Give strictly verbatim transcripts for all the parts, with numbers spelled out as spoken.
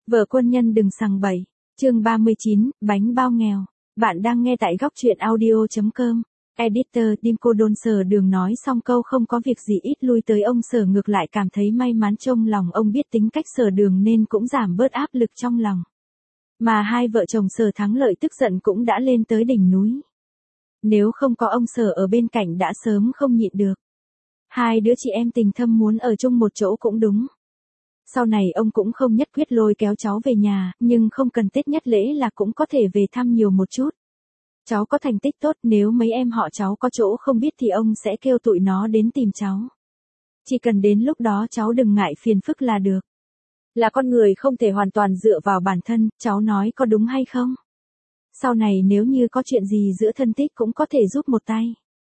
Vợ quân nhân đừng sằng bậy. Chương ba mươi chín, bánh bao nghèo. Bạn đang nghe tại góc truyện audio chấm com. Editor Dimco Đôn Sở Đường nói xong câu không có việc gì ít lui tới ông Sở ngược lại cảm thấy may mắn, trong lòng ông biết tính cách Sở Đường nên cũng giảm bớt áp lực trong lòng. Mà hai vợ chồng Sở Thắng Lợi tức giận cũng đã lên tới đỉnh núi. Nếu không có ông Sở ở bên cạnh đã sớm không nhịn được. Hai đứa chị em tình thâm muốn ở chung một chỗ cũng đúng. Sau này ông cũng không nhất quyết lôi kéo cháu về nhà, nhưng không cần Tết nhất lễ là cũng có thể về thăm nhiều một chút. Cháu có thành tích tốt, nếu mấy em họ cháu có chỗ không biết thì ông sẽ kêu tụi nó đến tìm cháu. Chỉ cần đến lúc đó cháu đừng ngại phiền phức là được. Là con người không thể hoàn toàn dựa vào bản thân, cháu nói có đúng hay không? Sau này nếu như có chuyện gì giữa thân tích cũng có thể giúp một tay.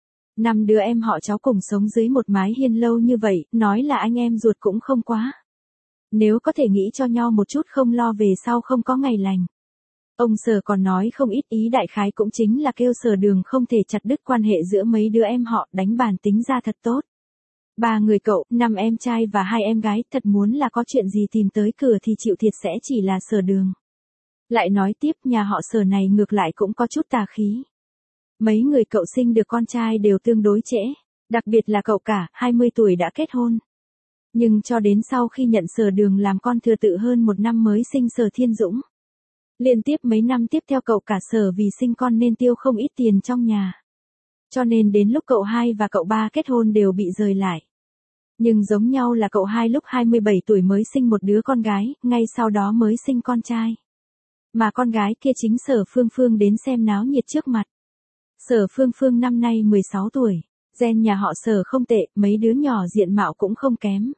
Năm đứa em họ cháu cùng sống dưới một mái hiên lâu như vậy, nói là anh em ruột cũng không quá. Nếu có thể nghĩ cho nhau một chút không lo về sau không có ngày lành. Ông Sở còn nói không ít, ý đại khái cũng chính là kêu Sở Đường không thể chặt đứt quan hệ giữa mấy đứa em họ, đánh bản tính ra thật tốt. Ba người cậu, năm em trai và hai em gái, thật muốn là có chuyện gì tìm tới cửa thì chịu thiệt sẽ chỉ là Sở Đường. Lại nói tiếp, nhà họ Sở này ngược lại cũng có chút tà khí. Mấy người cậu sinh được con trai đều tương đối trễ, đặc biệt là cậu cả, hai mươi tuổi đã kết hôn. Nhưng cho đến sau khi nhận Sở Đường làm con thừa tự hơn một năm mới sinh Sở Thiên Dũng. Liên tiếp mấy năm tiếp theo cậu cả Sở vì sinh con nên tiêu không ít tiền trong nhà. Cho nên đến lúc cậu hai và cậu ba kết hôn đều bị rời lại. Nhưng giống nhau là cậu hai lúc hai mươi bảy tuổi mới sinh một đứa con gái, ngay sau đó mới sinh con trai. Mà con gái kia chính Sở Phương Phương đến xem náo nhiệt trước mặt. Sở Phương Phương năm nay mười sáu tuổi, gen nhà họ Sở không tệ, mấy đứa nhỏ diện mạo cũng không kém.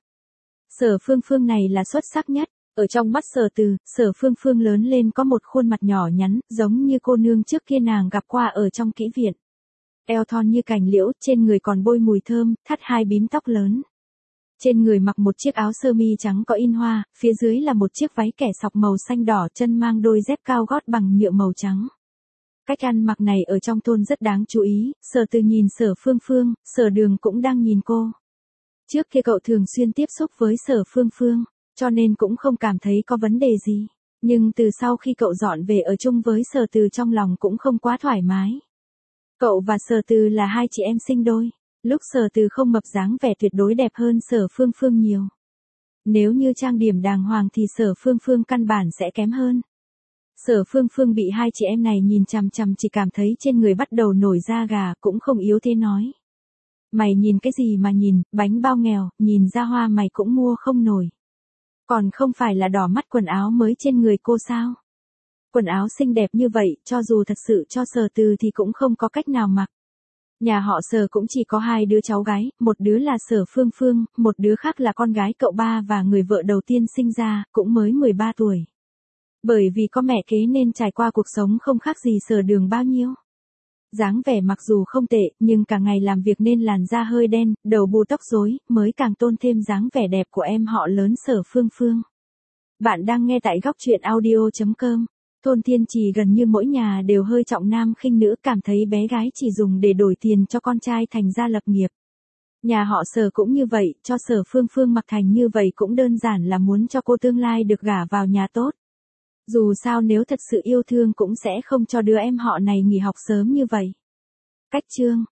Sở Phương Phương này là xuất sắc nhất, ở trong mắt Sở Từ, Sở Phương Phương lớn lên có một khuôn mặt nhỏ nhắn, giống như cô nương trước kia nàng gặp qua ở trong kỹ viện. Eo thon như cành liễu, trên người còn bôi mùi thơm, thắt hai bím tóc lớn. Trên người mặc một chiếc áo sơ mi trắng có in hoa, phía dưới là một chiếc váy kẻ sọc màu xanh đỏ, chân mang đôi dép cao gót bằng nhựa màu trắng. Cách ăn mặc này ở trong thôn rất đáng chú ý, Sở Từ nhìn Sở Phương Phương, Sở Đường cũng đang nhìn cô. Trước kia cậu thường xuyên tiếp xúc với Sở Phương Phương, cho nên cũng không cảm thấy có vấn đề gì. Nhưng từ sau khi cậu dọn về ở chung với Sở Từ trong lòng cũng không quá thoải mái. Cậu và Sở Từ là hai chị em sinh đôi. Lúc Sở Từ không mập dáng vẻ tuyệt đối đẹp hơn Sở Phương Phương nhiều. Nếu như trang điểm đàng hoàng thì Sở Phương Phương căn bản sẽ kém hơn. Sở Phương Phương bị hai chị em này nhìn chằm chằm chỉ cảm thấy trên người bắt đầu nổi da gà, cũng không yếu thế nói. Mày nhìn cái gì mà nhìn, bánh bao nghèo, nhìn ra hoa mày cũng mua không nổi. Còn không phải là đỏ mắt quần áo mới trên người cô sao? Quần áo xinh đẹp như vậy, cho dù thật sự cho Sở Từ thì cũng không có cách nào mặc. Nhà họ Sở cũng chỉ có hai đứa cháu gái, một đứa là Sở Phương Phương, một đứa khác là con gái cậu ba và người vợ đầu tiên sinh ra, cũng mới mười ba tuổi. Bởi vì có mẹ kế nên trải qua cuộc sống không khác gì Sở Đường bao nhiêu. Dáng vẻ mặc dù không tệ, nhưng cả ngày làm việc nên làn da hơi đen, đầu bù tóc rối, mới càng tôn thêm dáng vẻ đẹp của em họ lớn Sở Phương Phương. Bạn đang nghe tại góc truyện audio chấm com. Thôn Thiên Trì gần như mỗi nhà đều hơi trọng nam khinh nữ, cảm thấy bé gái chỉ dùng để đổi tiền cho con trai thành ra lập nghiệp. Nhà họ Sở cũng như vậy, cho Sở Phương Phương mặc thành như vậy cũng đơn giản là muốn cho cô tương lai được gả vào nhà tốt. Dù sao nếu thật sự yêu thương cũng sẽ không cho đứa em họ này nghỉ học sớm như vậy. Cách chương